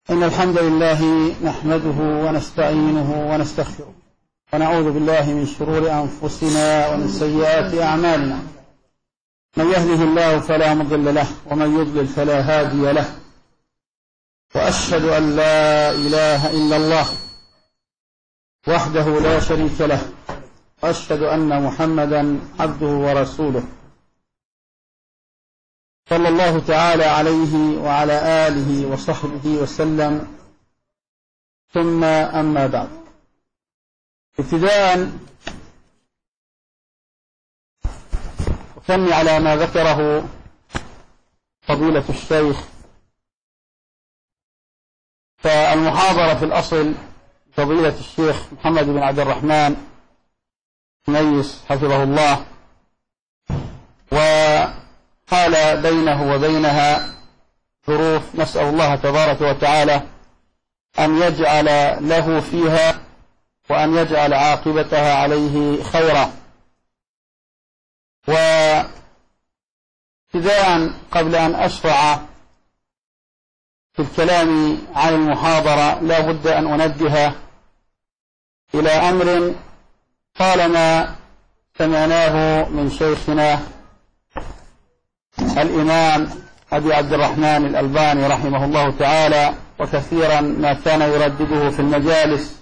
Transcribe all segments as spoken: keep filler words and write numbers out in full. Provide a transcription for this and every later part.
إن الحمد لله نحمده ونستعينه ونستغفره ونعوذ بالله من شرور أنفسنا ومن سيئات أعمالنا. من يهده الله فلا مضل له ومن يضلل فلا هادي له، وأشهد أن لا إله إلا الله وحده لا شريك له، وأشهد أن محمدا عبده ورسوله صلى الله تعالى عليه وعلى آله وصحبه وسلم. ثم أما بعد، ابتداء أثني على ما ذكره فضيلة الشيخ. فالمحاضرة في الأصل فضيلة الشيخ محمد بن عبد الرحمن ميس حفظه الله، وحال بينه وبينها ظروف، نسأل الله تبارك وتعالى أن يجعل له فيها وأن يجعل عاقبتها عليه خيرا. وابتداء قبل أن أشرع في الكلام عن المحاضرة لا بد أن أنبه إلى أمر طالما سمعناه من شيخنا الإمام أبي عبد الرحمن الألباني رحمه الله تعالى، وكثيرا ما كان يردده في المجالس،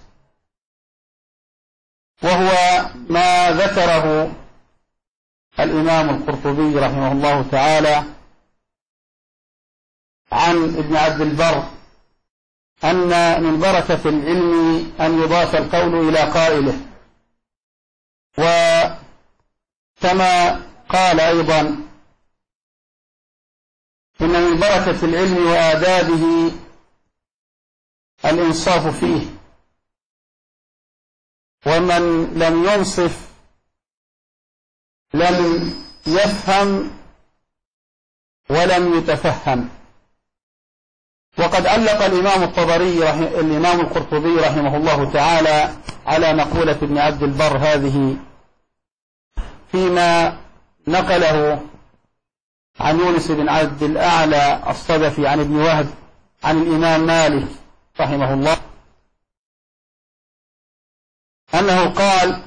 وهو ما ذكره الإمام القرطبي رحمه الله تعالى عن ابن عبد البر أن من بركة العلم أن يضاف القول إلى قائله. وكما قال أيضا إن من بركة العلم وآدابه الإنصاف فيه، ومن لم ينصف لم يفهم ولم يتفهم. وقد علق الإمام الطبري الإمام القرطبي رحمه الله تعالى على مقولة ابن عبد البر هذه فيما نقله عن يونس بن عبد الأعلى الصدفي عن ابن وهب عن الإمام مالك رحمه الله أنه قال: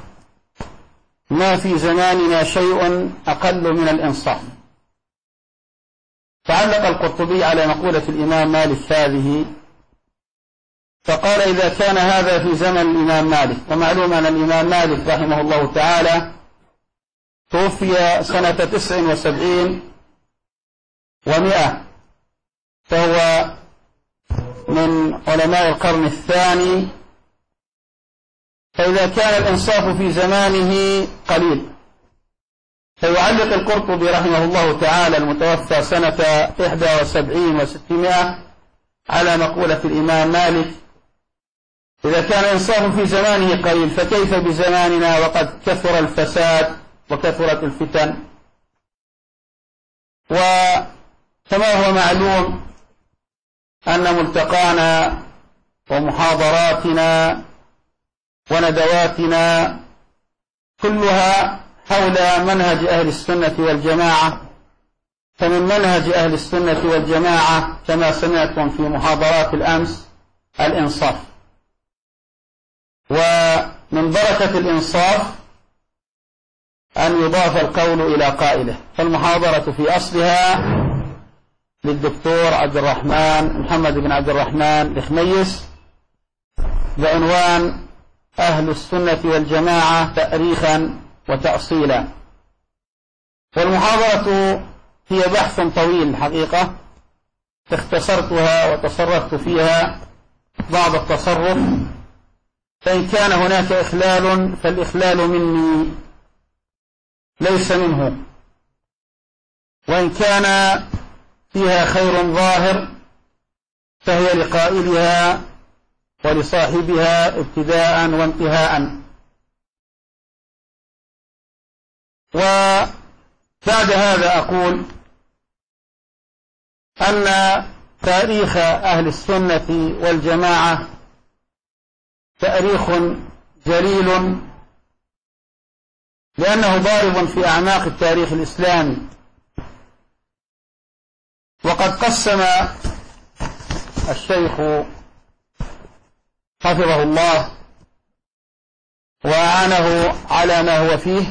ما في زماننا شيء أقل من الإنصاف. تعلق القرطبي على مقولة الإمام مالك هذه فقال: إذا كان هذا في زمن الإمام مالك، ومعلوم أن الإمام مالك رحمه الله تعالى توفي سنة تسع وسبعين ومئة، فهو من علماء القرن الثاني، فإذا كان الإنصاف في زمانه قليل، فيعلق القرطبي رحمه الله تعالى المتوفى سنة إحدى وسبعين وستمائة على مقولة الإمام مالك: إذا كان الإنصاف في زمانه قليل فكيف بزماننا وقد كثر الفساد وكثرت الفتن. وكما هو معلوم أن ملتقانا ومحاضراتنا وندواتنا كلها حول منهج أهل السنة والجماعة. فمن منهج أهل السنة والجماعة كما سمعتم في محاضرات الأمس الإنصاف، ومن بركة الإنصاف أن يضاف القول إلى قائله. فالمحاضرة في أصلها للدكتور عبد الرحمن محمد بن عبد الرحمن الخميس بعنوان أهل السنة والجماعة تأريخا وتأصيلا. والمحاضرة هي بحث طويل حقيقة، اختصرتها وتصرفت فيها بعض التصرف، فإن كان هناك إخلال فالإخلال مني ليس منه، وإن كان فيها خير ظاهر فهي لقائلها ولصاحبها ابتداء وانتهاء. وبعد هذا أقول أن تاريخ أهل السنة والجماعة تاريخ جليل، لأنه ضارب في أعماق التاريخ الإسلامي. وقد قسم الشيخ حفظه الله وأعانه على ما هو فيه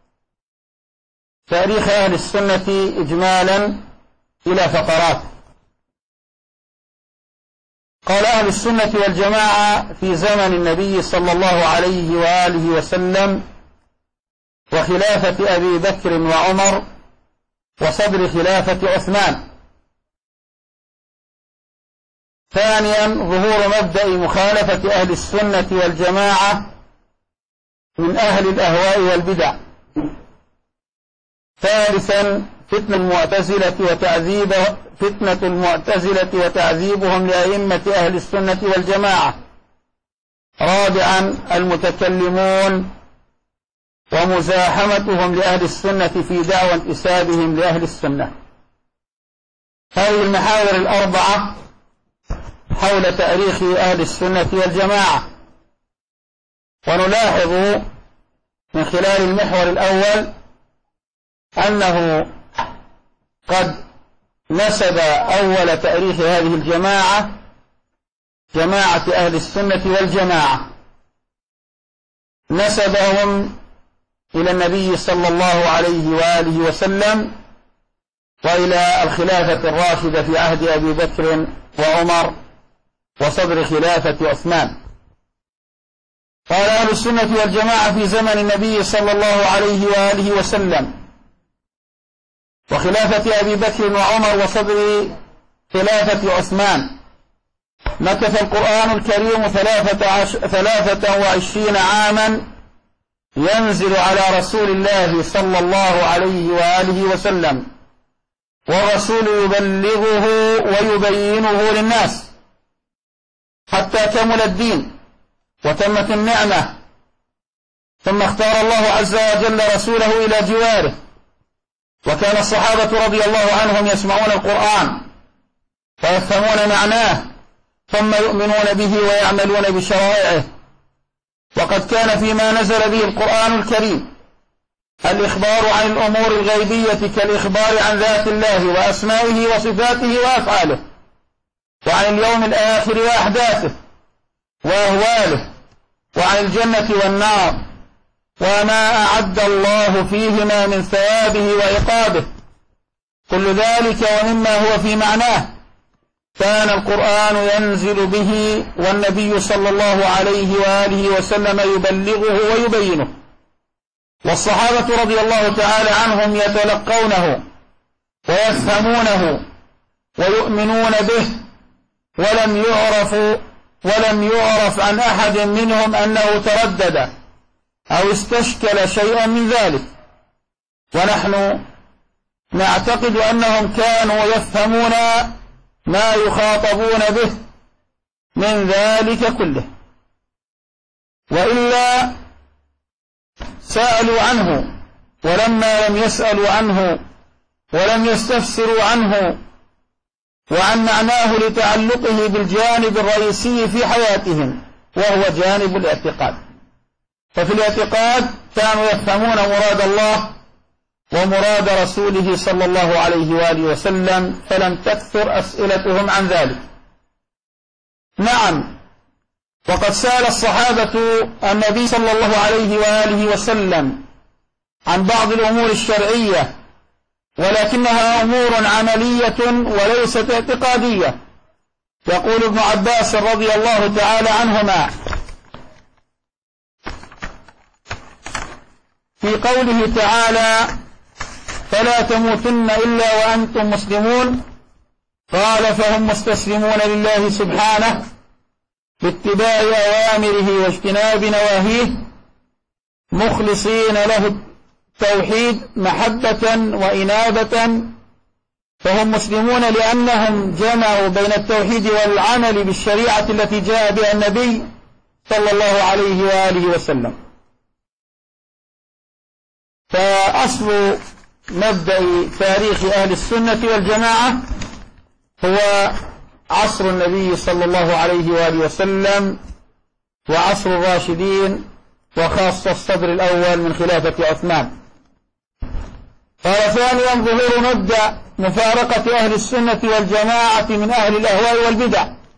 تاريخ أهل السنة إجمالا إلى فقرات. قال أهل السنة والجماعة في زمن النبي صلى الله عليه وآله وسلم وخلافة أبي بكر وعمر وصدر خلافة عثمان. ثانيا ظهور مبدأ مخالفة أهل السنة والجماعة من أهل الأهواء والبدع. ثالثا فتنة المعتزلة وتعذيب فتنة المعتزلة وتعذيبهم لأئمة أهل السنة والجماعة. رابعا المتكلمون ومزاحمتهم لأهل السنة في دعوى انتسابهم لأهل السنة. هذه المحاور الأربعة حول تاريخ أهل السنة والجماعة. ونلاحظ من خلال المحور الأول أنه قد نسب أول تاريخ هذه الجماعة جماعة أهل السنة والجماعة، نسبهم إلى النبي صلى الله عليه وآله وسلم وإلى الخلافة الراشدة في عهد أبي بكر وعمر وصدر خلافة عثمان. قال أهل السنة والجماعة في زمن النبي صلى الله عليه وآله وسلم وخلافة أبي بكر وعمر وصدر خلافة عثمان مكث القرآن الكريم ثلاثة وعشرين عاما ينزل على رسول الله صلى الله عليه وآله وسلم، والرسول يبلغه ويبينه للناس حتى كمل الدين وتمت النعمة. ثم اختار الله عز وجل رسوله إلى جواره، وكان الصحابة رضي الله عنهم يسمعون القرآن فيفهمون معناه ثم يؤمنون به ويعملون بشرائعه. وقد كان فيما نزل به القرآن الكريم الإخبار عن الأمور الغيبية كالإخبار عن ذات الله وأسمائه وصفاته وأفعاله، وعن اليوم الآخر وأحداثه وأهواله، وعن الجنة والنار وما أعد الله فيهما من ثوابه وعقابه. كل ذلك ومما هو في معناه كان القرآن ينزل به والنبي صلى الله عليه وآله وسلم يبلغه ويبينه، والصحابة رضي الله تعالى عنهم يتلقونه ويفهمونه ويؤمنون به، ولم يعرف ولم يعرف عن أحد منهم أنه تردد أو استشكل شيئا من ذلك. ونحن نعتقد أنهم كانوا يفهمون ما يخاطبون به من ذلك كله، وإلا سألوا عنه، ولما لم يسألوا عنه ولم يستفسروا عنه وعن معناه لتعلقه بالجانب الرئيسي في حياتهم وهو جانب الاعتقاد. ففي الاعتقاد كانوا يفهمون مراد الله ومراد رسوله صلى الله عليه وآله وسلم، فلم تكثر أسئلتهم عن ذلك. نعم، وقد سأل الصحابة النبي صلى الله عليه وآله وسلم عن بعض الأمور الشرعية، ولكنها أمور عملية وليست اعتقادية. يقول ابن عباس رضي الله تعالى عنهما في قوله تعالى: فلا تموتن إلا وأنتم مسلمون، قال: فهم مستسلمون لله سبحانه باتباع أوامره واجتناب نواهيه، مخلصين له التوحيد محبة وإنابة. فهم مسلمون لأنهم جمعوا بين التوحيد والعمل بالشريعة التي جاء بها النبي صلى الله عليه وآله وسلم. فأصل مبدأ تاريخ أهل السنة والجماعة هو عصر النبي صلى الله عليه وآله وسلم وعصر الراشدين، وخاصة الصدر الأول من خلافة عثمان. قال: ثانيا ظهور مبدأ مفارقة أهل السنة والجماعة من أهل الأهواء والبدع.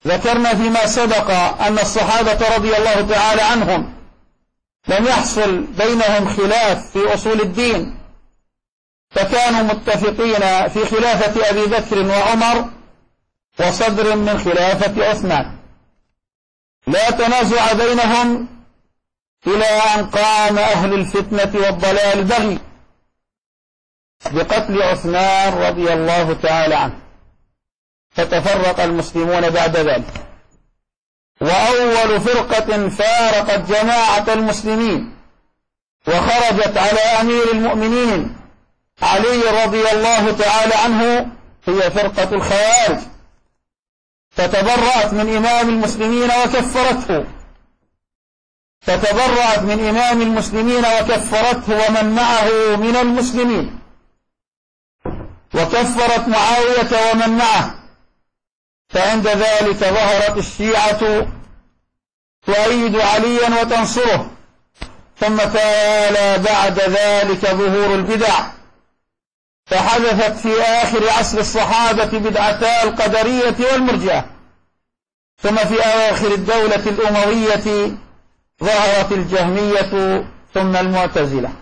ذكرنا فيما سبق أن الصحابة رضي الله تعالى عنهم لم يحصل بينهم خلاف في أصول الدين، فكانوا متفقين في خلافة أبي بكر وعمر وصدر من خلافة عثمان، لا تنازع بينهم إلى أن قام أهل الفتنة والضلال البغي بقتل عثمان رضي الله تعالى عنه، فتفرق المسلمون بعد ذلك. وأول فرقة فارقت جماعة المسلمين وخرجت على أمير المؤمنين علي رضي الله تعالى عنه هي فرقة الخوارج، فتبرأت من إمام المسلمين وكفرته فتبرأت من إمام المسلمين وكفرته ومن معه من المسلمين، وكفرت معاوية ومن معه. فعند ذلك ظهرت الشيعة تؤيد عليا وتنصره، ثم تالى بعد ذلك ظهور البدع، فحدثت في آخر عصر الصحابة بدعتا القدرية والمرجئة، ثم في آخر الدولة الأموية ظهرت الجهمية ثم المعتزلة،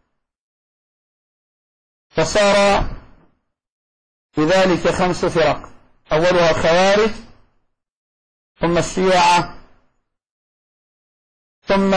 فصار بذلك خمس فرق، أولها الخوارج، ثم الشيعة، ثم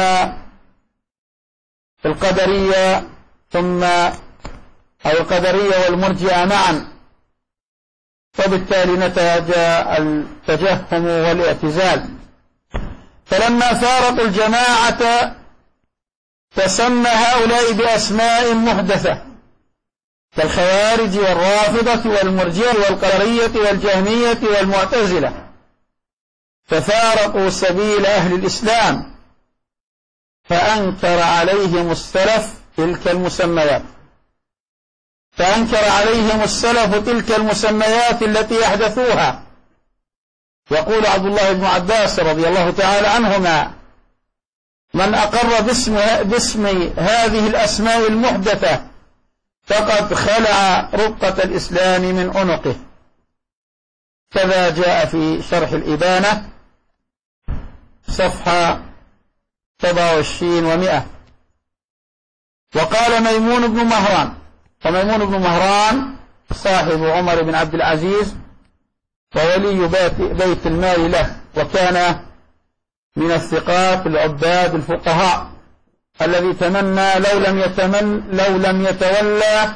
القدرية، ثم أو القدرية والمرجئة معا، وبالتالي نتج التجهم والاعتزال. فلما فارقوا الجماعة تسمى هؤلاء بأسماء محدثة كالخوارج والرافضة والمرجئة والقدرية والجهمية والمعتزلة، ففارقوا سبيل أهل الإسلام، فأنكر عليهم السلف تلك المسميات فأنكر عليهم السلف تلك المسميات التي أحدثوها. يقول عبد الله بن عباس رضي الله تعالى عنهما: من أقر باسم, باسم هذه الأسماء المحدثة فقد خلع رقة الإسلام من عنقه. كذا جاء في شرح الإبانة صفحة سبعة وعشرين ومئة. وقال ميمون بن مهران، وميمون بن مهران صاحب عمر بن عبد العزيز وولي بيت المال له، وكان من الثقات العباد الفقهاء الذي تمنى لو لم يتمن لو لم يتولى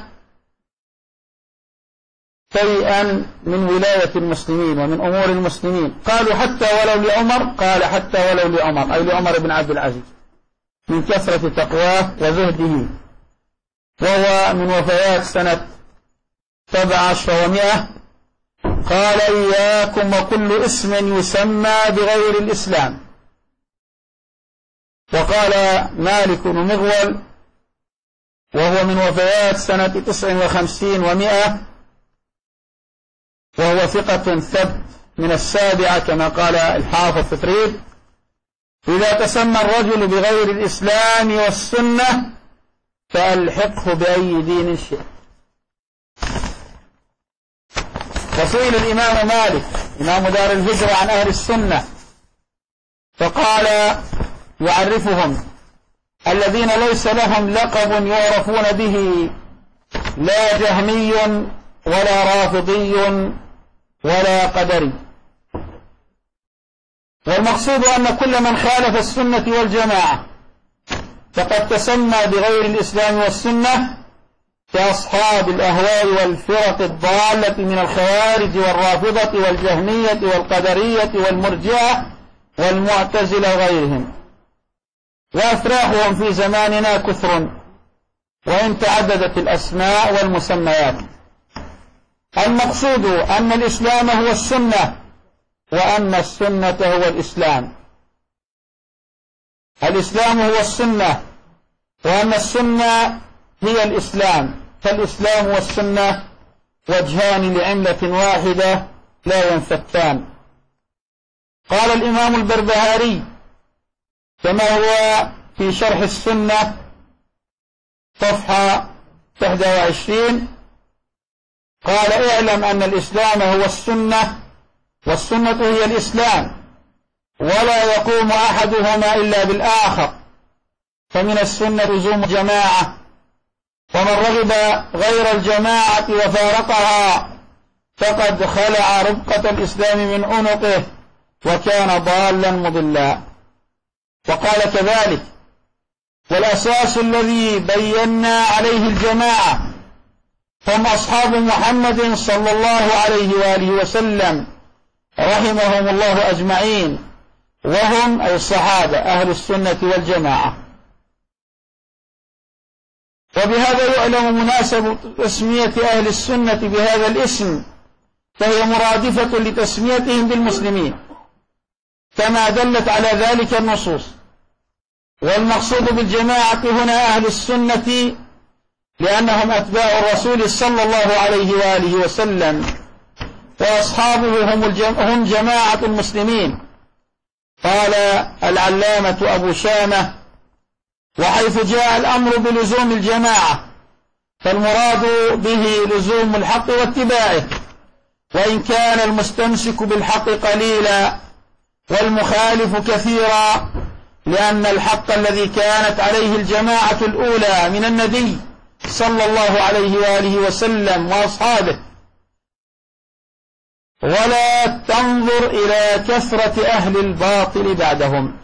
شيئا من ولاية المسلمين ومن أمور المسلمين. قالوا حتى ولو لعمر، قال حتى ولو لعمر، أي لعمر بن عبد العزيز، من كثرة تقواه وزهده. وهو من وفيات سنة سبع عشر ومئة. قال: إياكم وكل اسم يسمى بغير الإسلام. وقال مالك بن مغول وهو من وفيات سنة تسع وخمسين ومئة، وهو ثقة ثبت من السابعة كما قال الحافظ في تريد: إذا تسمى الرجل بغير الإسلام والسنة فألحقه بأي دين شئت. وسئل الإمام مالك إمام دار الهجرة عن أهل السنة فقال يعرفهم: الذين ليس لهم لقب يعرفون به، لا جهمي ولا رافضي ولا قدري. والمقصود أن كل من خالف السنة والجماعة فقد تسمى بغير الإسلام والسنة كأصحاب الأهواء والفرق الضالة من الخوارج والرافضة والجهمية والقدرية والمرجئة والمعتزلة وغيرهم. وأفراحهم في زماننا كثر وإن تعددت الأسماء والمسميات. المقصود أن الإسلام هو السنة، وأن السنة هو الإسلام. الإسلام هو السنة، وأن السنة هي الإسلام، فالإسلام والسنة وجهان لعملة واحدة لا ينفكان. قال الإمام البربهاري كما هو في شرح السنة صفحة واحد وعشرين: قال: اعلم أن الإسلام هو السنة والسنة هي الإسلام، ولا يقوم أحدهما إلا بالآخر، فمن السنة لزوم الجماعة، ومن رغب غير الجماعة وفارقها فقد خلع ربقة الإسلام من عنقه وكان ضالا مضلا. وقال كذلك: والأساس الذي بينا عليه الجماعة هم أصحاب محمد صلى الله عليه وآله وسلم رحمهم الله أجمعين، وهم أي الصحابة أهل السنة والجماعة. وبهذا يعلم مناسبة تسمية أهل السنة بهذا الاسم، فهي مرادفة لتسميتهم بالمسلمين كما دلت على ذلك النصوص. والمقصود بالجماعة هنا أهل السنة لأنهم أتباع الرسول صلى الله عليه وآله وسلم، وأصحابه هم, هم جماعة المسلمين. قال العلامة أبو شامة: وحيث جاء الأمر بلزوم الجماعة فالمراد به لزوم الحق واتباعه، وإن كان المستمسك بالحق قليلا والمخالف كثيرا، لأن الحق الذي كانت عليه الجماعة الأولى من النبي صلى الله عليه وآله وسلم وأصحابه. ولا تنظر إلى كثرة أهل الباطل بعدهم،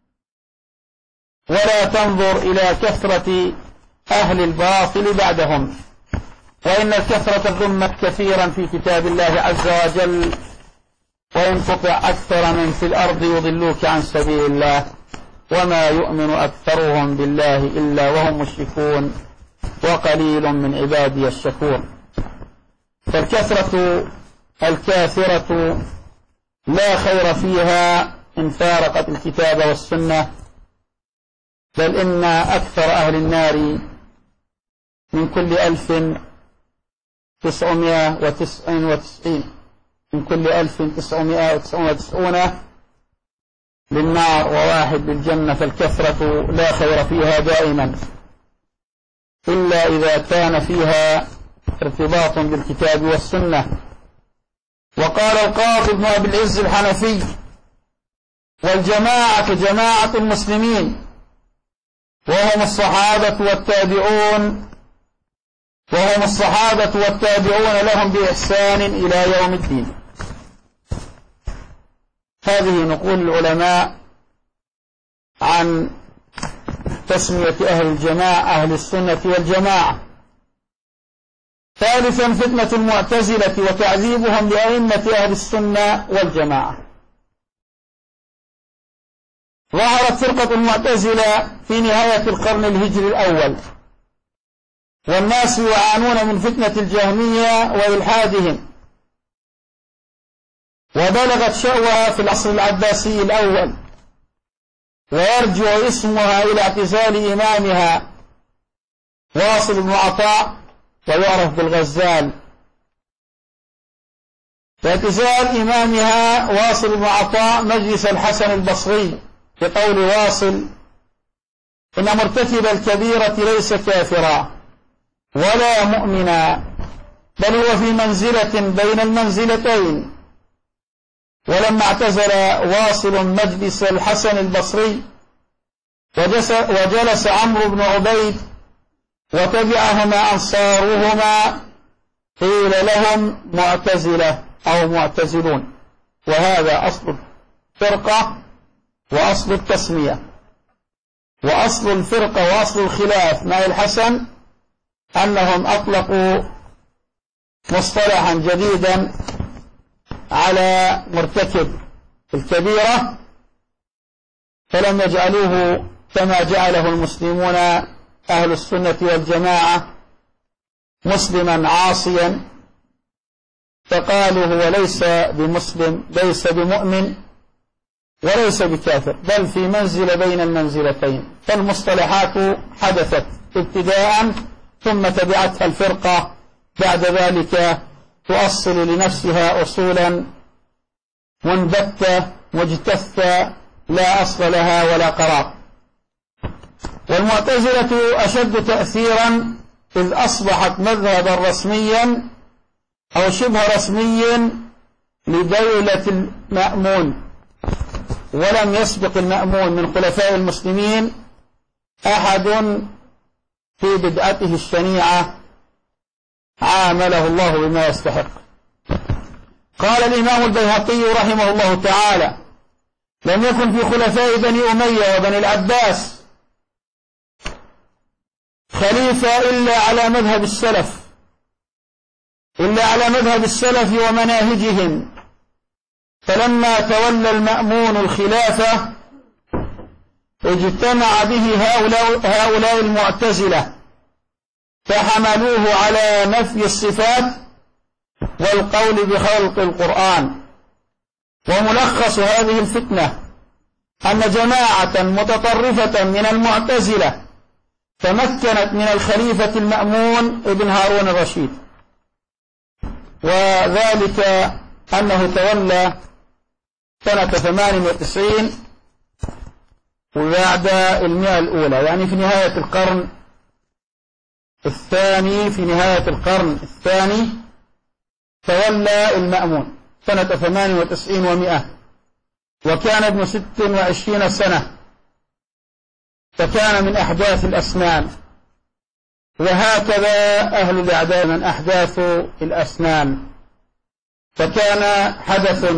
ولا تنظر إلى كثرة أهل الباطل بعدهم، وإن الكثرة ذمت كثيرا في كتاب الله عز وجل، وإن تطع أكثر من في الأرض يضلوك عن سبيل الله وما يؤمن أكثرهم بالله إلا وهم مشركون وقليل من عبادي الشكور. فالكثرة الكاثرة لا خير فيها إن فارقت الكتاب والسنة، بل إن أكثر أهل النار من كل ألف تسعمائة وتسعين وتسعين من كل ألف تسعمائة وتسعين وتسعون للنار وواحد للجنة. فالكثرة لا خير فيها دائما إلا إذا كان فيها ارتباط بالكتاب والسنة. وقال القاضي ابن أبي العز الحنفي: والجماعة جماعة المسلمين وهم الصحابة والتابعون وهم الصحابة والتابعون لهم بإحسان إلى يوم الدين. هذه نقول العلماء عن تسمية أهل الجماعة أهل السنة والجماعة. ثالثا فتنة المعتزلة وتعذيبهم لأئمة أهل السنة والجماعة. ظهرت فرقة المعتزلة في نهاية القرن الهجري الأول، والناس يعانون من فتنة الجهمية وإلحادهم، وبلغت شأوها في العصر العباسي الأول، ويرجع اسمها إلى اعتزال إمامها واصل بن عطاء ويعرف بالغزال. واعتزال إمامها واصل بن عطاء مجلس الحسن البصري بقول واصل: إن مرتكب الكبيرة ليس كافرا ولا مؤمنا، بل هو في منزلة بين المنزلتين. ولما اعتزل واصل مجلس الحسن البصري وجلس عمرو بن عبيد وتبعهما أنصارهما قيل لهم معتزلة أو معتزلون، وهذا أصل الفرقة وأصل التسمية. وأصل الفرقة وأصل الخلاف مع الحسن أنهم أطلقوا مصطلحا جديدا على مرتكب الكبيرة، فلم يجعلوه كما جعله المسلمون أهل السنة والجماعة مسلما عاصيا، فقالوا هو ليس بمسلم ليس بمؤمن وليس بكافر، بل في منزل بين المنزلتين. فالمصطلحات حدثت ابتداء ثم تبعتها الفرقة بعد ذلك تؤصل لنفسها أصولا منبتة مجتثة لا أصل لها ولا قرار. والمعتزلة أشد تأثيرا إذ أصبحت مذهبا رسميا أو شبه رسميا لدولة المأمون، ولم يسبق المأمون من خلفاء المسلمين أحد في بدعته الشنيعة عامله الله بما يستحق. قال الإمام البيهقي رحمه الله تعالى: لم يكن في خلفاء بني أمية وبني العباس خليفة إلا على مذهب السلف إلا على مذهب السلف ومناهجهم، فلما تولى المأمون الخلافة اجتمع به هؤلاء, هؤلاء المعتزلة فحملوه على نفي الصفات والقول بخلق القرآن. وملخص هذه الفتنة أن جماعة متطرفة من المعتزلة تمكنت من الخليفة المأمون ابن هارون الرشيد، وذلك أنه تولى سنة ثمان وتسعين وبعد المئة الأولى، يعني في نهاية القرن الثاني في نهاية القرن الثاني تولى المأمون سنة ثمان وتسعين ومئة، وكان ابن ست وعشرين سنة، فكان من أحداث الأسنان. وهكذا أهل الإعداد من أحداث الأسنان، فكان حدث،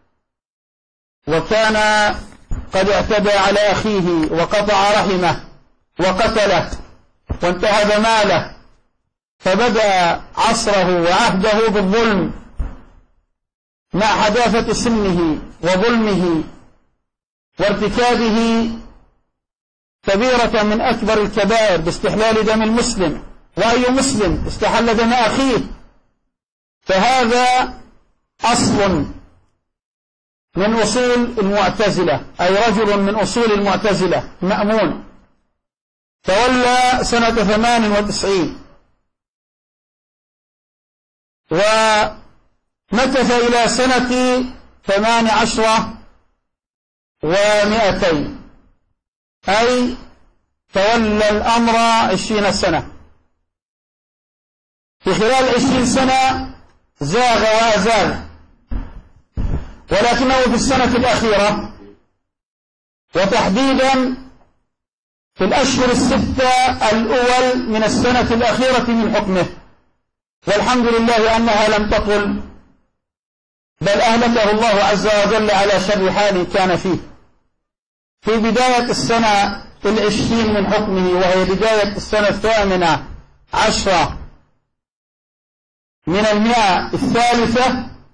وكان قد اعتدى على أخيه وقطع رحمه وقتله وانتهب ماله، فبدأ عصره وعهده بالظلم مع حداثة سنه وظلمه وارتكابه كبيرة من أكبر الكبائر باستحلال دم المسلم، وأي مسلم استحل دم أخيه، فهذا أصل من أصول المعتزلة، أي رجل من أصول المعتزلة مأمون، تولى سنة ثمان وتسعين ومكث إلى سنة ثمان عشرة ومئتين، أي تولى الأمر عشرين سنة. في خلال عشرين سنة زاغ وأزاغ، ولكنه في السنة الأخيرة وتحديدا في الأشهر الستة الأول من السنة الأخيرة من حكمه، والحمد لله أنها لم تطل، بل أهلكه الله عز وجل على شر حال كان فيه. في بداية السنة العشرين من حكمه، وهي بداية السنة الثامنة عشرة من المئة الثالثة،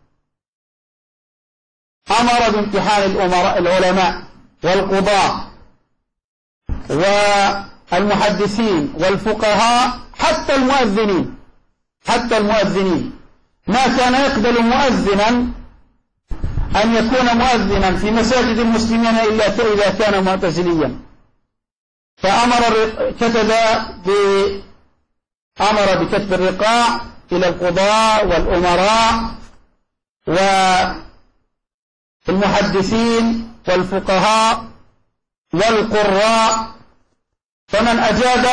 أمر بامتحان الأمراء العلماء والقضاة والمحدثين والفقهاء حتى المؤذنين حتى المؤذنين ما كان يقبل مؤذنا أن يكون مؤذنا في مساجد المسلمين إلا إذا كان معتزليا. فأمر كتب أمر بكتب الرقاع إلى القضاة والأمراء والمحدثين والفقهاء والقراء، فمن أجاب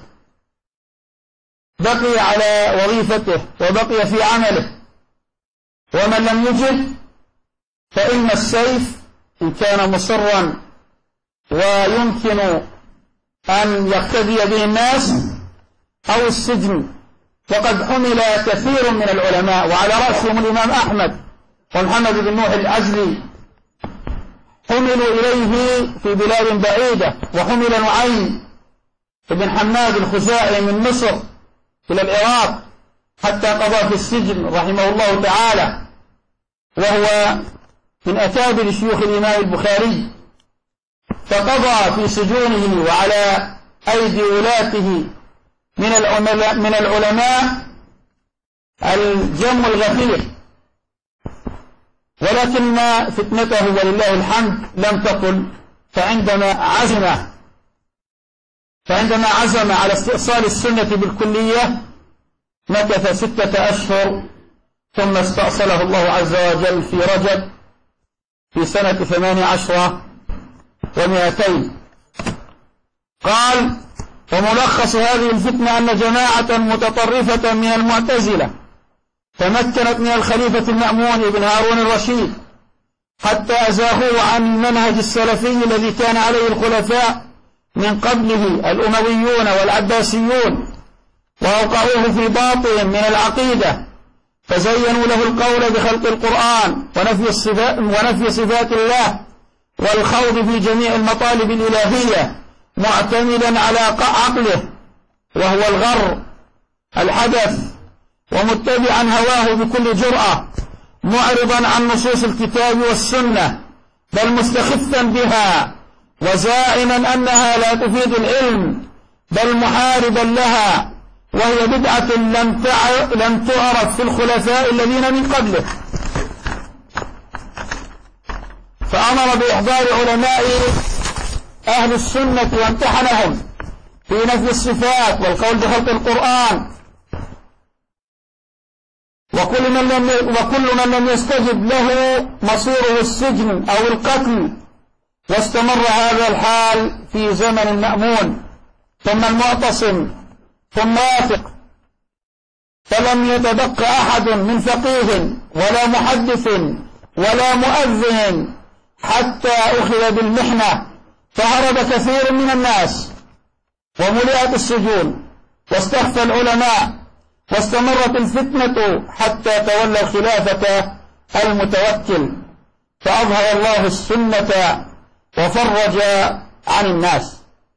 بقي على وظيفته وبقي في عمله، ومن لم يجب فإن السيف إن كان مصرا ويمكن أن يقتدي به الناس أو السجن. وقد حمل كثير من العلماء، وعلى رأسهم الإمام أحمد ومحمد بن نوح العجلي، حملوا إليه في بلاد بعيدة، وحمل نعيم بن حماد الخزاعي من مصر إلى العراق حتى قضى في السجن رحمه الله تعالى، وهو من أكابر شيوخ الإمام البخاري، فقضى في سجونه وعلى أيدي ولاته من العلماء من العلماء الجم الغفير، ولكن فتنته ولله الحمد لم تطل. فعندما عزم فعندما عزم على استئصال السنة بالكلية مكث ستة أشهر، ثم استأصله الله عز وجل في رجب في سنة ثمان عشرة ومئتين. قال: وملخص هذه الفتنة أن جماعة متطرفة من المعتزلة تمكنت من الخليفة المأمون بن هارون الرشيد حتى أزاغوه عن المنهج السلفي الذي كان عليه الخلفاء من قبله الأمويون والعباسيون، وأوقعوه في باطل من العقيدة، فزينوا له القول بخلق القرآن ونفي الصفات, ونفي صفات الله والخوض في جميع المطالب الإلهية معتمدا على عقله وهو الغر الحدث، ومتبعا هواه بكل جرأة، معرضا عن نصوص الكتاب والسنة بل مستخفا بها، وزاعما أنها لا تفيد العلم بل محاربا لها، وهي بدعة لم لم تعرف في الخلفاء الذين من قبله. فأمر بإحضار علماء أهل السنة وامتحنهم في نفي الصفات والقول بخلق القرآن، وكل من لم وكل من لم يستجب له مصيره السجن أو القتل. واستمر هذا الحال في زمن المأمون ثم المعتصم ثم واثق، فلم يتبق أحد من فقيه ولا محدث ولا مؤذن حتى أخذ بالمحنة، فهرب كثير من الناس وملئت السجون واستخفى العلماء، واستمرت الفتنة حتى تولى الخلافة المتوكل، فأظهر الله السنة وفرج عن الناس.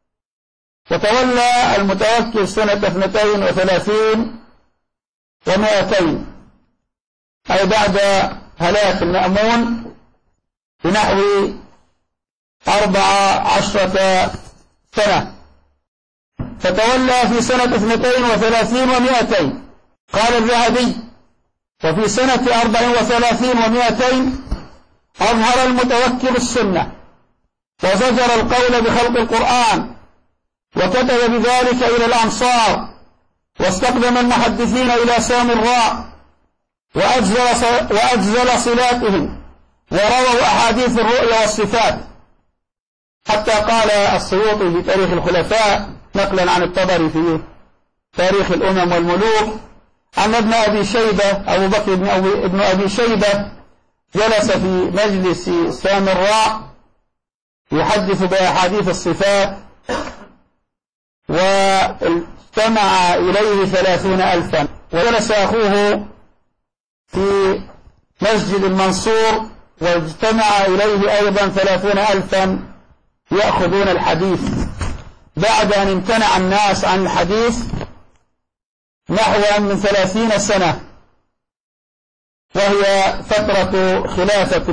وتولى المتوكل سنة اثنتين وثلاثين ومائتين، أي بعد هلاك المأمون بنحو أربع عشرة سنة، فتولى في سنة اثنتين وثلاثين ومائتين. قال الذهبي: وفي سنة أربع وثلاثين ومائتين أظهر المتوكل السنة وزجر القول بخلق القرآن، وكتب بذلك إلى الأمصار، واستقدم المحدثين إلى سامراء وأجزل, وأجزل صلاتهم، ورووا أحاديث الرؤيا والصفات، حتى قال السيوطي في تاريخ الخلفاء نقلا عن الطبري في تاريخ الأمم والملوك أن ابن أبي شيبة أبو بكر بن أبي, ابن أبي شيبة جلس في مجلس سامراء يحدث بأحاديث الصفات، واجتمع إليه ثلاثون ألفا، وجلس أخوه في مسجد المنصور واجتمع إليه أيضا ثلاثون ألفا يأخذون الحديث، بعد أن امتنع الناس عن الحديث نحو من ثلاثين سنة، وهي فترة خلافة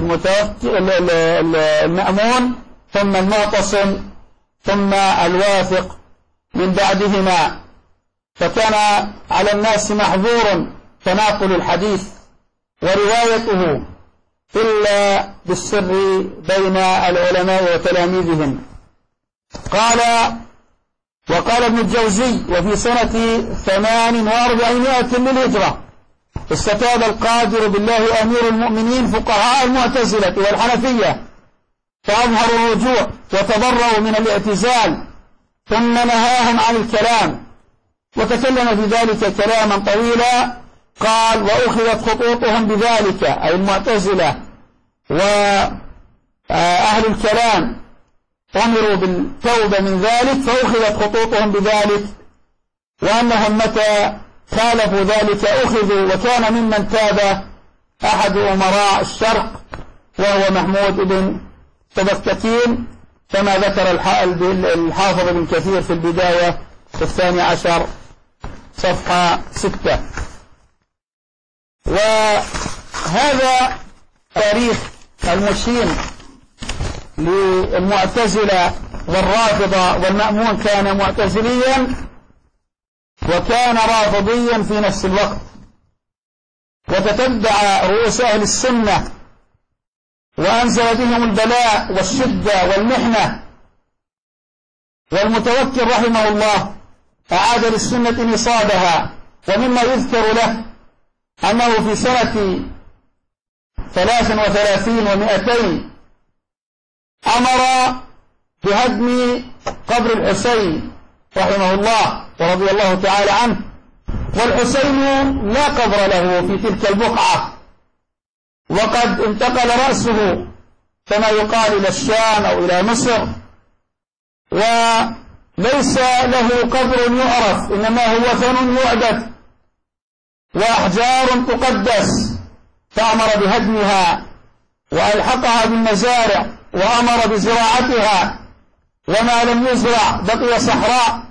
المأمون ثم المعتصم ثم الواثق من بعدهما، فكان على الناس محظور تناقل الحديث وروايته إلا بالسر بين العلماء وتلاميذهم. قال وقال ابن الجوزي: وفي سنة ثمان وأربعمائة للهجرة استتاب القادر بالله أمير المؤمنين فقهاء المعتزلة والحنفية، فأظهروا الرجوع وتبرؤوا من الاعتزال، ثم نهاهم عن الكلام، وتكلم في ذلك كلاما طويلا. قال: وأخذت خطوطهم بذلك، أي المعتزلة وأهل الكلام أمروا بالتوبة من ذلك، فأخذت خطوطهم بذلك، وأنهم متى خالفوا ذلك أخذوا. وكان ممن تاب أحد أمراء الشرق وهو محمود بن سبكتكين، كما ذكر الحافظ بن كثير في البداية في الثاني عشر صفحة ستة. وهذا تاريخ المشين للمعتزلة والرافضة، والمأمون كان معتزليا وكان رافضيا في نفس الوقت، وتتبع رؤوس أهل السنة وأنزل بهم البلاء والشدة والمحنة. والمتوكل رحمه الله أعاد للسنة نصابها، ومما يذكر له أنه في سنة ثلاث وثلاثين ومائتين أمر بهدم قبر الحسين رحمه الله ورضي الله تعالى عنه، والحسين لا قبر له في تلك البقعة، وقد انتقل رأسه كما يقال إلى الشام أو إلى مصر، وليس له قبر يعرف، إنما هو وثن يعبد وأحجار تقدس، فأمر بهدمها وألحقها بالمزارع وأمر بزراعتها، وما لم يزرع بقي صحراء،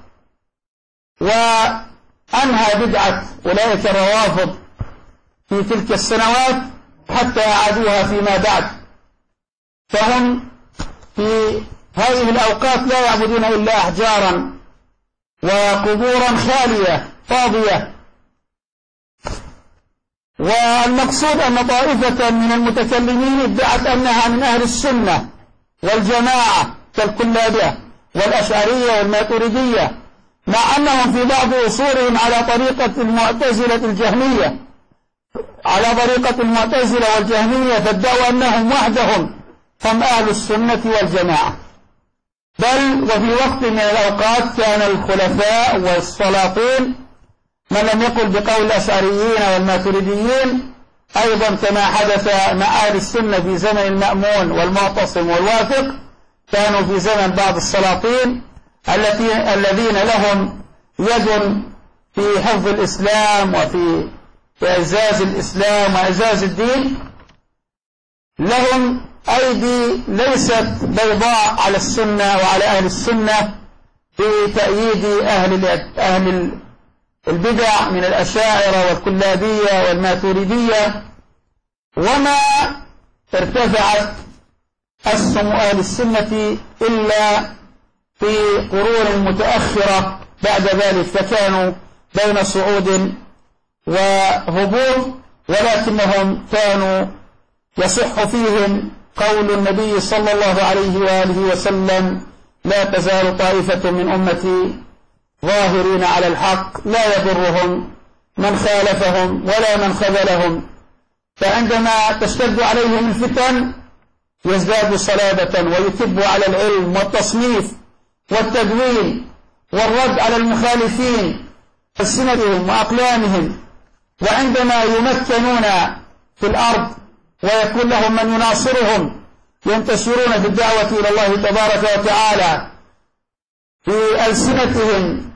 وأنهى بدعة أولئك الروافض في تلك السنوات حتى أعادوها فيما بعد. فهم في هذه الأوقات لا يعبدون إلا أحجارا وقبورا خالية فاضية. والمقصود أن طائفة من المتكلمين ادعت أنها من أهل السنة والجماعة كالكلابية والأشعرية والماتريدية، مع أنهم في بعض أصولهم على طريقة المعتزلة الجهمية على طريقة المعتزلة والجهمية، فادعوا أنهم وحدهم هم أهل السنة والجماعة. بل وفي وقت من الأوقات كان الخلفاء والسلاطين من لم يقل بقول الأشعريين والماتريديين أيضا، كما حدث مع أهل السنة في زمن المأمون والمعتصم والواثق، كانوا في زمن بعض السلاطين الذين لهم يد في حفظ الإسلام وفي إعزاز الإسلام وإعزاز الدين، لهم أيدي ليست بيضاء على السنة وعلى أهل السنة في تأييد أهل أهل البدع من الأشاعرة والكلابية والماتريدية. وما ارتفعت أسهم أهل السنة إلا في قرون متأخرة بعد ذلك، فكانوا بين صعود وهبوط، ولكنهم كانوا يصح فيهم قول النبي صلى الله عليه وآله وسلم: لا تزال طائفة من أمتي ظاهرين على الحق لا يضرهم من خالفهم ولا من خذلهم. فعندما تشتد عليهم الفتن يزداد صلابة ويتب على العلم والتصنيف والتدوين والرد على المخالفين بألسنتهم وأقلامهم. وعندما يمكنون في الأرض ويكون لهم من يناصرهم ينتشرون في الدعوة إلى الله تبارك وتعالى بألسنتهم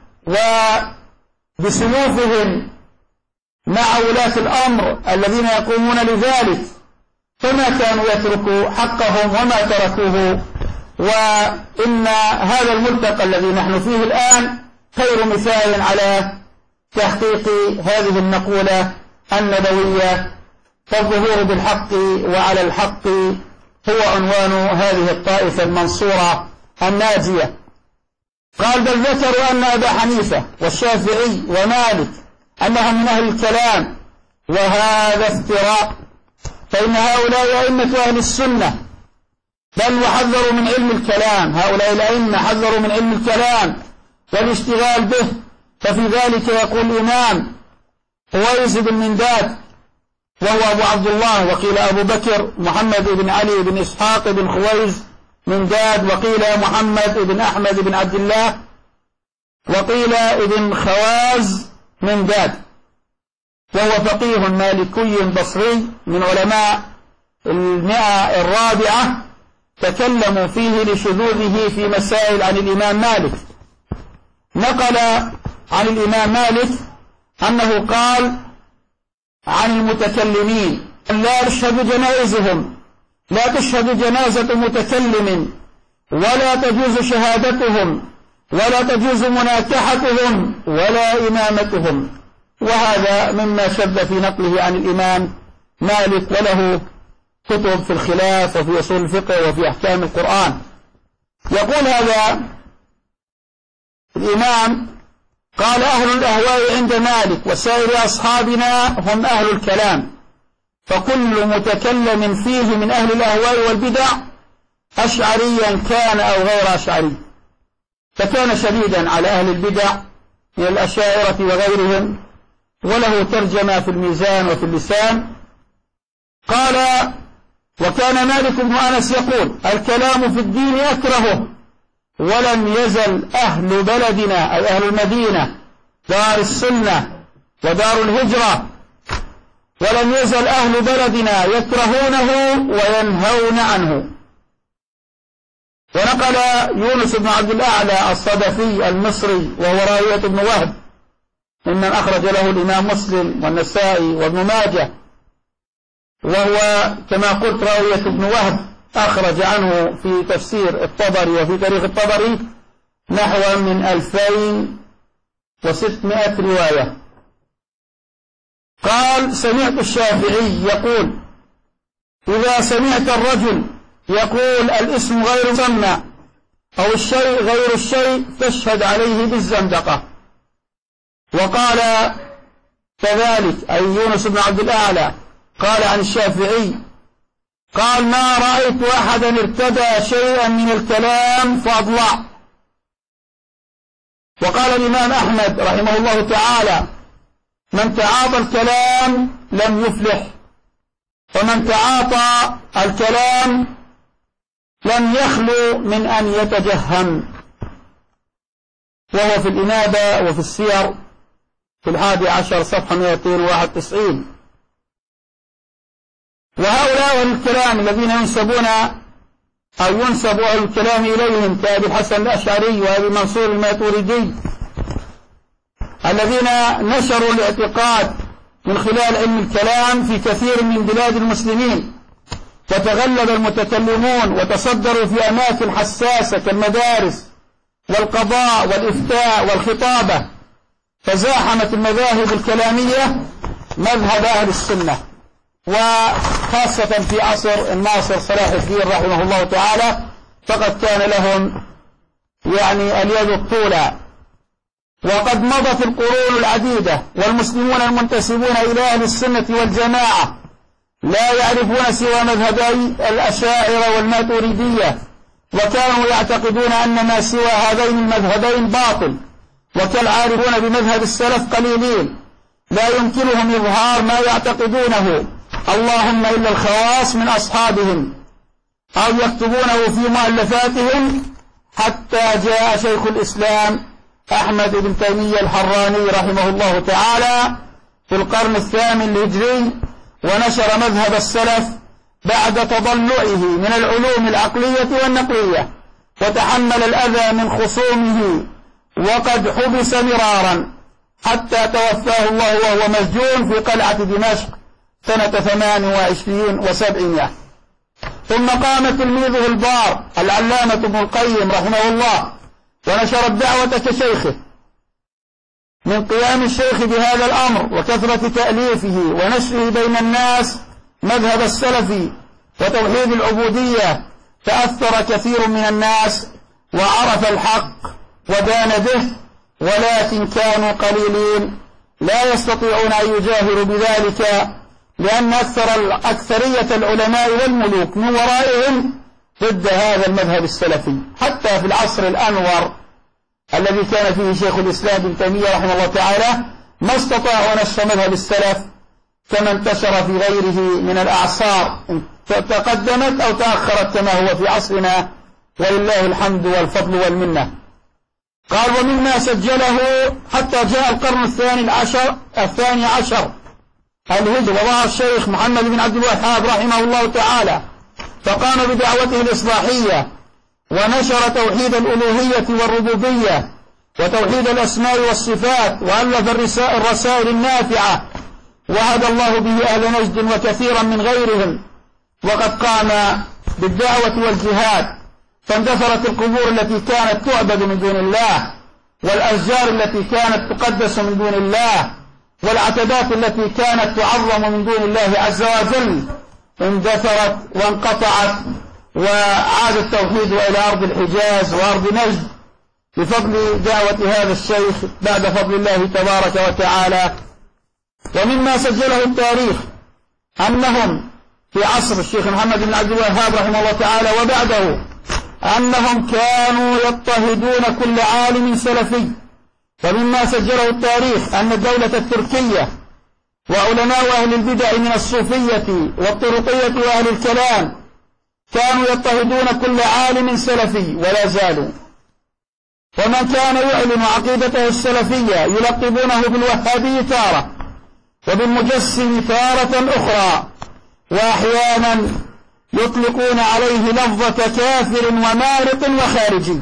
وبسيوفهم مع ولاة الأمر الذين يقومون لذلك، فما كانوا يتركوا حقهم وما تركوه. وإن هذا الملتقى الذي نحن فيه الآن خير مثال على تحقيق هذه المقولة النبوية، فالظهور بالحق وعلى الحق هو عنوان هذه الطائفة المنصورة الناجية. قال: بل ذكروا أن أبا حنيفة والشافعي ومالك أنهم من أهل الكلام، وهذا افتراء، فإن هؤلاء أئمة أهل السنة، بل وحذروا من علم الكلام. هؤلاء الأئمة حذروا من علم الكلام والاشتغال به. ففي ذلك يقول الإمام هويز بن منداد وهو أبو عبد الله، وقيل أبو بكر محمد بن علي بن إسحاق بن خويز منداد، وقيل محمد بن أحمد بن عبد الله، وقيل ابن خواز منداد، وهو فقيه مالكي بصري من علماء المئة الرابعة، تكلموا فيه لشذوذه في مسائل عن الإمام مالك. نقل عن الإمام مالك أنه قال عن المتكلمين: لا تشهد جنائزهم، لا تشهد جنازة متكلم، ولا تجوز شهادتهم، ولا تجوز مناكحتهم، ولا إمامتهم. وهذا مما شذ في نقله عن الإمام مالك، وله كتب في الخلاف وفي أصول الفقه وفي أحكام القرآن. يقول هذا الإمام: قال: أهل الأهواء عند مالك وسائر أصحابنا هم أهل الكلام، فكل متكلم فيه من أهل الأهواء والبدع أشعريا كان أو غير أشعري. فكان شديدا على أهل البدع من الأشاعرة وغيرهم، وله ترجمة في الميزان وفي اللسان. قال: وكان مالك بن أنس يقول: الكلام في الدين أكرهه، ولم يزل أهل بلدنا أي أهل المدينة دار السنة ودار الهجرة، ولم يزل أهل بلدنا يكرهونه وينهون عنه. ونقل يونس بن عبد الأعلى الصدفي المصري وهو راوية بن وهب ممن أخرج له الإمام مسلم والنسائي وابن ماجه، وهو كما قلت راوية ابن وهب أخرج عنه في تفسير الطبري وفي تاريخ الطبري نحو من ألفين وستمائة رواية. قال: سمعت الشافعي يقول: إذا سمعت الرجل يقول الاسم غير مسمى أو الشيء غير الشيء فاشهد عليه بالزندقة. وقال كذلك أي يونس بن عبد الأعلى قال عن الشافعي قال: ما رأيت أحدا ارتدى شيئا من الكلام فأضلع. وقال الإمام أحمد رحمه الله تعالى: من تعاطى الكلام لم يفلح، ومن تعاطى الكلام لم يخلو من أن يتجهم. وهو في الإنابة وفي السير في الحادي عشر صفحة مئتين وواحد وتسعين. وهؤلاء الكلام الذين ينسبون أو ينسب أهل الكلام إليهم كأبي الحسن الأشعري وأبي منصور الماتريدي الذين نشروا الاعتقاد من خلال علم الكلام في كثير من بلاد المسلمين، وتغلب المتكلمون وتصدروا في أماكن حساسة كالمدارس والقضاء والإفتاء والخطابة، فزاحمت المذاهب الكلامية مذهب أهل السنة، وخاصة في عصر الناصر صلاح الدين رحمه الله تعالى، فقد كان لهم يعني اليد الطولى. وقد مضت القرون العديدة والمسلمون المنتسبون إلى أهل السنة والجماعة لا يعرفون سوى مذهبي الأشاعرة والماتريدية، وكانوا يعتقدون أن ما سوى هذين المذهبين باطل، وكانوا عارفون بمذهب السلف قليلين لا يمكنهم إظهار ما يعتقدونه، اللهم إلا الخواص من أصحابهم، أو يكتبونه في مؤلفاتهم، حتى جاء شيخ الإسلام أحمد بن تيمية الحراني رحمه الله تعالى في القرن الثامن الهجري، ونشر مذهب السلف بعد تضلعه من العلوم العقلية والنقلية، وتحمل الأذى من خصومه، وقد حبس مرارا حتى توفاه الله وهو مسجون في قلعة دمشق سنة ثمان وعشرين وسبعمائة. ثم قام تلميذه البار العلامة ابن القيم رحمه الله ونشر الدعوة كشيخه. من قيام الشيخ بهذا الأمر وكثرة تأليفه ونشره بين الناس مذهب السلفي وتوحيد العبودية تأثر كثير من الناس وعرف الحق ودان به، ولكن كانوا قليلين لا يستطيعون أن يجاهروا بذلك، لأن أكثر الأكثرية العلماء والملوك من ورائهم ضد هذا المذهب السلفي. حتى في العصر الأنور الذي كان فيه شيخ الإسلام ابن تيمية رحمه الله تعالى ما استطاعوا نشر مذهب السلف كما انتشر في غيره من الأعصار تقدمت أو تأخرت كما هو في عصرنا، ولله الحمد والفضل والمنة. قال: ومما سجله حتى جاء القرن الثاني عشر الثاني عشر الهجري، وظهر الشيخ محمد بن عبد الوهاب رحمه الله تعالى فقام بدعوته الإصلاحية، ونشر توحيد الألوهية والربوبية وتوحيد الأسماء والصفات، وألف الرسائل النافعة، وهدى الله به أهل نجد وكثيرا من غيرهم. وقد قام بالدعوة والجهاد، فاندثرت القبور التي كانت تعبد من دون الله، والأشجار التي كانت تقدس من دون الله، والعتبات التي كانت تعظم من دون الله عز وجل اندثرت وانقطعت، وعاد التوحيد إلى أرض الحجاز وأرض نجد بفضل دعوة هذا الشيخ بعد فضل الله تبارك وتعالى. ومما سجله التاريخ أنهم في عصر الشيخ محمد بن عبد الوهاب رحمه الله تعالى وبعده أنهم كانوا يضطهدون كل عالم سلفي. ومما سجله التاريخ أن الدولة التركية وعلماء أهل البدع من الصوفية والطرقية وأهل الكلام كانوا يضطهدون كل عالم سلفي ولا زالوا، ومن كان يعلن عقيدته السلفية يلقبونه بالوهابي تارة، وبالمجسم تارة أخرى، وأحيانا يطلقون عليه لفظة كافر ومارق وخارجي.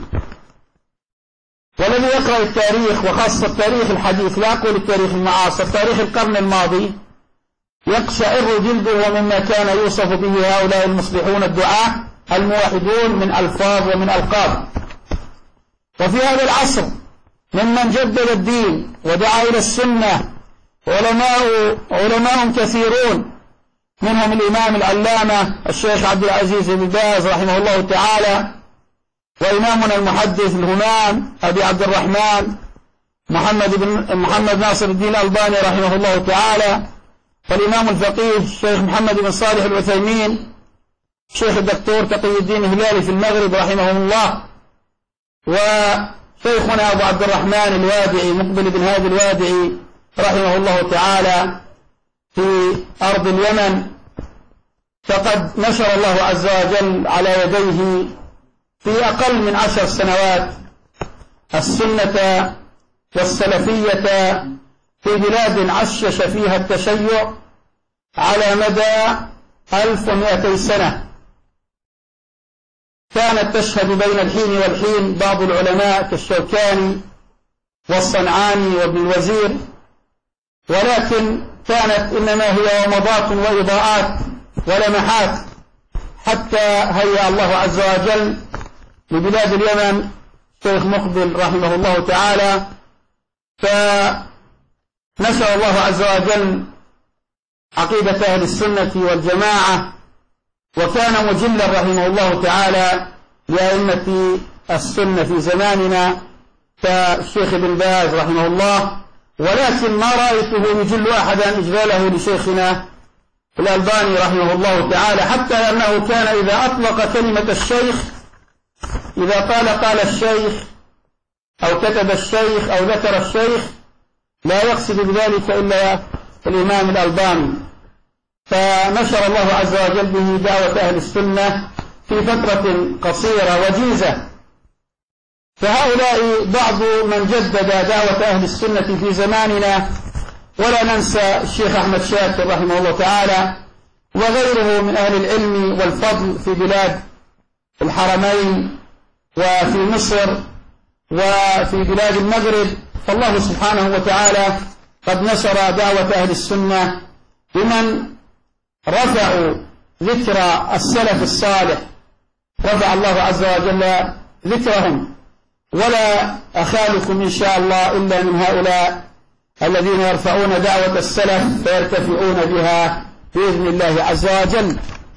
والذي يقرأ التاريخ وخاصة التاريخ الحديث، لا أقول التاريخ المعاصر، تاريخ القرن الماضي، يقشعر جلده مما كان يوصف به هؤلاء المصلحون الدعاة الموحدون من ألفاظ ومن ألقاب. وفي هذا العصر ممن جدد الدين ودعا إلى السنة علماء علماء كثيرون، منهم الإمام العلامة الشيخ عبد العزيز بن باز رحمه الله تعالى، وإمامنا المحدث الهمام أبي عبد الرحمن محمد بن محمد ناصر الدين الألباني رحمه الله تعالى، والإمام الفقيه الشيخ محمد بن صالح العثيمين، الشيخ الدكتور تقي الدين الهلالي في المغرب رحمه الله، وشيخنا أبو عبد الرحمن الوادعي مقبل بن هادي الوادعي رحمه الله تعالى في أرض اليمن. فقد نشر الله عز وجل على يديه في أقل من عشر سنوات السنة والسلفية في بلاد عشش فيها التشيع على مدى ألف ومائتي سنة. كانت تشهد بين الحين والحين بعض العلماء كالشوكاني والصنعاني وابن الوزير، ولكن كانت إنما هي ومضات وإضاءات ولمحات، حتى هيأ الله عز وجل لبلاد اليمن شيخ مقبل رحمه الله تعالى، فنشر الله عز وجل عقيدة أهل السنة والجماعة، وكان مجلا رحمه الله تعالى لأئمة السنة في زماننا كالشيخ ابن باز رحمه الله، ولكن ما رأيته يجل أحدا إجلاله لشيخنا الألباني رحمه الله تعالى، حتى أنه كان إذا أطلق كلمة الشيخ، إذا قال قال الشيخ أو كتب الشيخ أو ذكر الشيخ، لا يقصد بذلك إلا الإمام الألباني. فنشر الله عز وجل به دعوة أهل السنة في فترة قصيرة وجيزة. فهؤلاء بعض من جدد دعوة أهل السنة في زماننا، ولا ننسى الشيخ أحمد شاكر رحمه الله تعالى وغيره من أهل العلم والفضل في بلاد الحرمين وفي مصر وفي بلاد المغرب. فالله سبحانه وتعالى قد نشر دعوة أهل السنة بمن رفعوا ذكر السلف الصالح، رفع الله عز وجل ذكرهم. ولا أخالكم إن شاء الله إلا من هؤلاء الذين يرفعون دعوة السلف فيرتفعون بها بإذن الله عز وجل.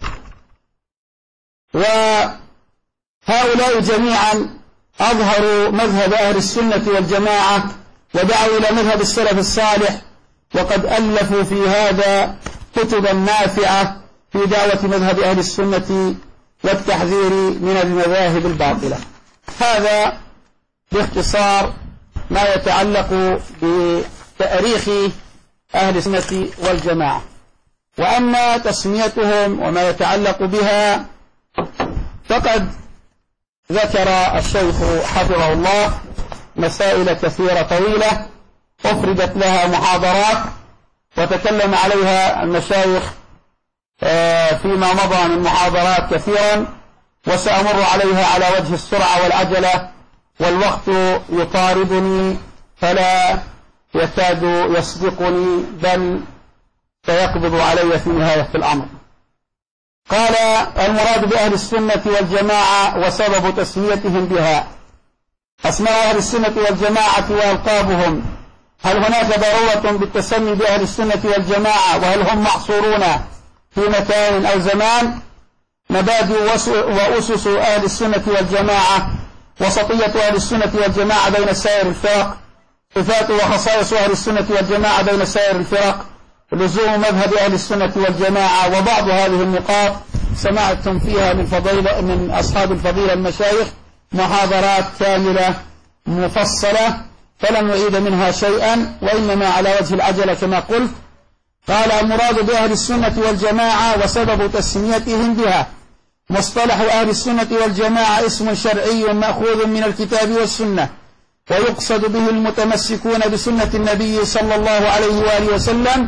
وهؤلاء جميعا أظهروا مذهب أهل السنة والجماعة ودعوا إلى مذهب السلف الصالح، وقد ألفوا في هذا كتبا نافعة في دعوة مذهب أهل السنة والتحذير من المذاهب الباطلة. هذا باختصار ما يتعلق بتاريخ أهل السنة والجماعة. وأما تسميتهم وما يتعلق بها فقد ذكر الشيخ حفظه الله مسائل كثيرة طويلة أفردت لها محاضرات وتكلم عليها المشايخ فيما مضى من محاضرات كثيرا، وسأمر عليها على وجه السرعة والعجلة، والوقت يطاردني فلا يكاد يسبقني بل سيقبض علي في نهاية الأمر. قال: المراد بأهل السنة والجماعة وسبب تسميتهم بها. أسماء أهل السنة والجماعة وألقابهم، هل هناك ضرورة بالتسمي بأهل السنة والجماعة؟ وهل هم محصورون في مكان أو زمان؟ مبادئ وأسس أهل السنة والجماعة، وسطية أهل السنة والجماعة بين سائر الفرق، صفات وخصائص أهل السنة والجماعة بين سائر الفرق، لزوم مذهب أهل السنة والجماعة. وبعض هذه النقاط سمعتم فيها من فضيلة من أصحاب الفضيلة المشايخ محاضرات كاملة مفصلة، فلم نعيد منها شيئا وإنما على وجه العجلة كما قلت. قال: المراد بأهل السنة والجماعة وسبب تسميتهم بها. مصطلح أهل السنة والجماعة اسم شرعي مأخوذ من الكتاب والسنة، ويقصد به المتمسكون بسنة النبي صلى الله عليه وآله وسلم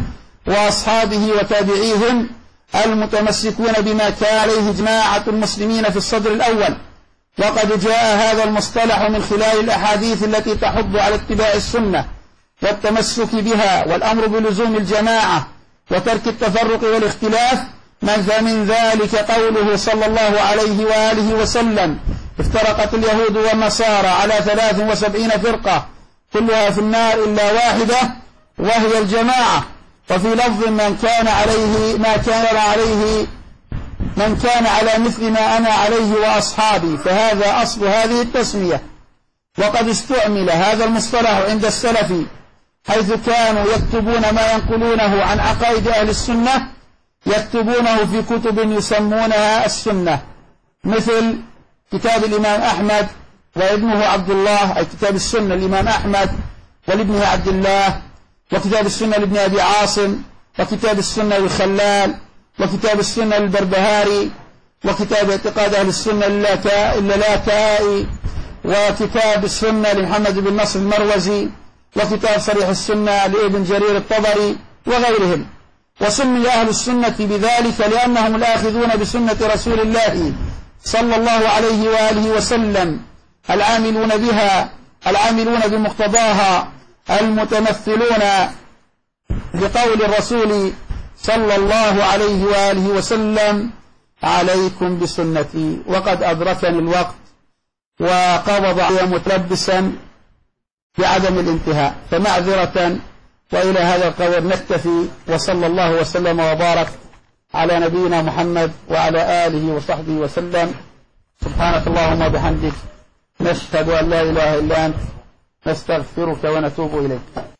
وأصحابه وتابعيهم المتمسكون بما كان عليه جماعة المسلمين في الصدر الأول. وقد جاء هذا المصطلح من خلال الأحاديث التي تحض على اتباع السنة والتمسك بها والأمر بلزوم الجماعة وترك التفرق والاختلاف. من ذلك قوله صلى الله عليه وآله وسلم: افترقت اليهود والنصارى على ثلاث وسبعين فرقة كلها في النار إلا واحدة وهي الجماعة. وفي لفظ: من كان عليه ما كان عليه من كان على مثل ما أنا عليه وأصحابي. فهذا أصل هذه التسمية. وقد استعمل هذا المصطلح عند السلف حيث كانوا يكتبون ما ينقلونه عن عقائد أهل السنة، يكتبونه في كتب يسمونها السنة، مثل كتاب الإمام أحمد وابنه عبد الله، أي كتاب السنة الإمام أحمد ولابنه عبد الله، وكتاب السنة لابن أبي عاصم، وكتاب السنة للخلال، وكتاب السنة للبربهاري، وكتاب اعتقاد أهل السنة اللالكائي، وكتاب السنة لمحمد بن نصر المروزي، وكتاب صريح السنة لابن جرير الطبري وغيرهم. وسمي أهل السنة بذلك لأنهم الآخذون بسنة رسول الله صلى الله عليه وآله وسلم، العاملون بها العاملون بمقتضاها، المتمثلون بقول الرسول صلى الله عليه وآله وسلم: عليكم بسنتي. وقد أدركني الوقت وقبض علي متلبسا بعدم الانتهاء، فمعذرة. وإلى هذا القول نكتفي، وصلى الله وسلم وبارك على نبينا محمد وعلى آله وصحبه وسلم. سبحانك اللهم وبحمدك، نشهد أن لا إله إلا أنت، نستغفرك ونتوب إليك.